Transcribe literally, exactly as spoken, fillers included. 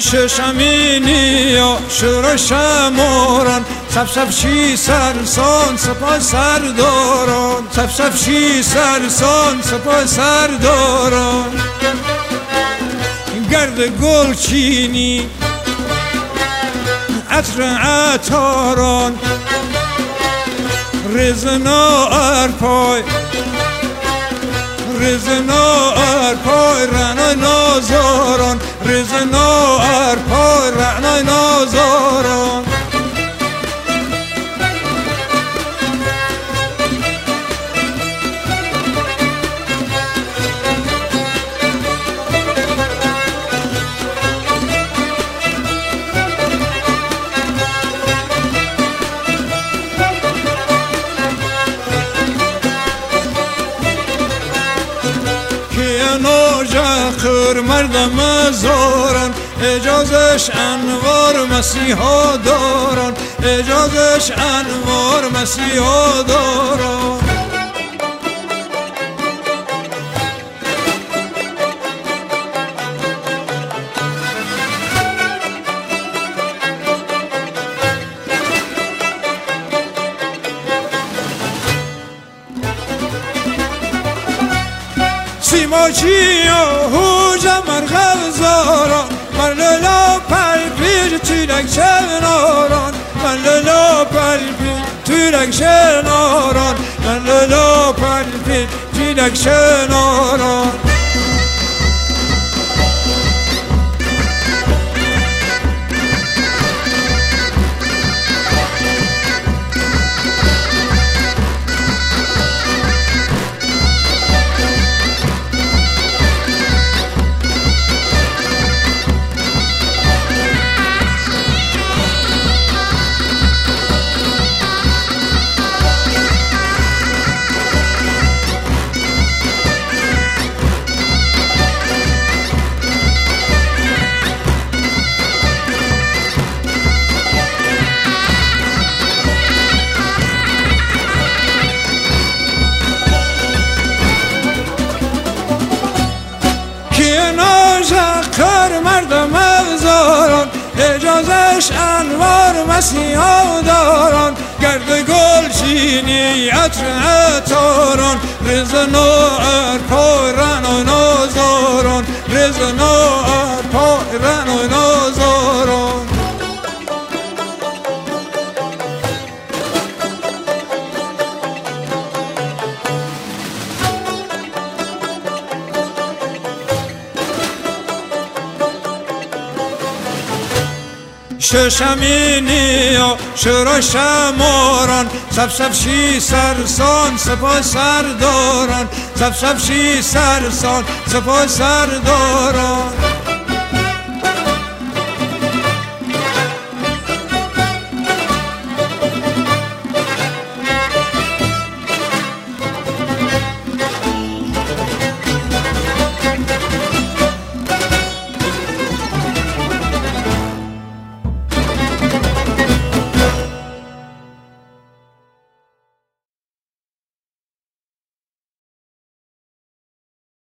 ششمینی و شور شماران سف سف شی سرسان سپاه سرداران سف سف شی سرسان سپاه سرداران گرد گل چینی عطر عطاران رزنا ارپای رزنا ارپای رعنای نازاران رزنا ارپای رعنای نازاران خر مردم زارن اجازش انوار مسیحا دارن اجازش انوار مسیحا دارن سیماچی و هوجا مرغب زاران من للا پلپیر تیرک شناران من للا پلپیر تیرک شناران من للا پلپیر تیرک شناران کار مردم افزاران اجازش انوار مسیحا داران گرد گل چینی عطر عطاران رزنا ارپای رعنای نازاران رزنا ارپای رعنای نازاران ششمینی و شور شماران سف سف شی سرسان سپاه سرداران سف سف شی سرسان سپاه سرداران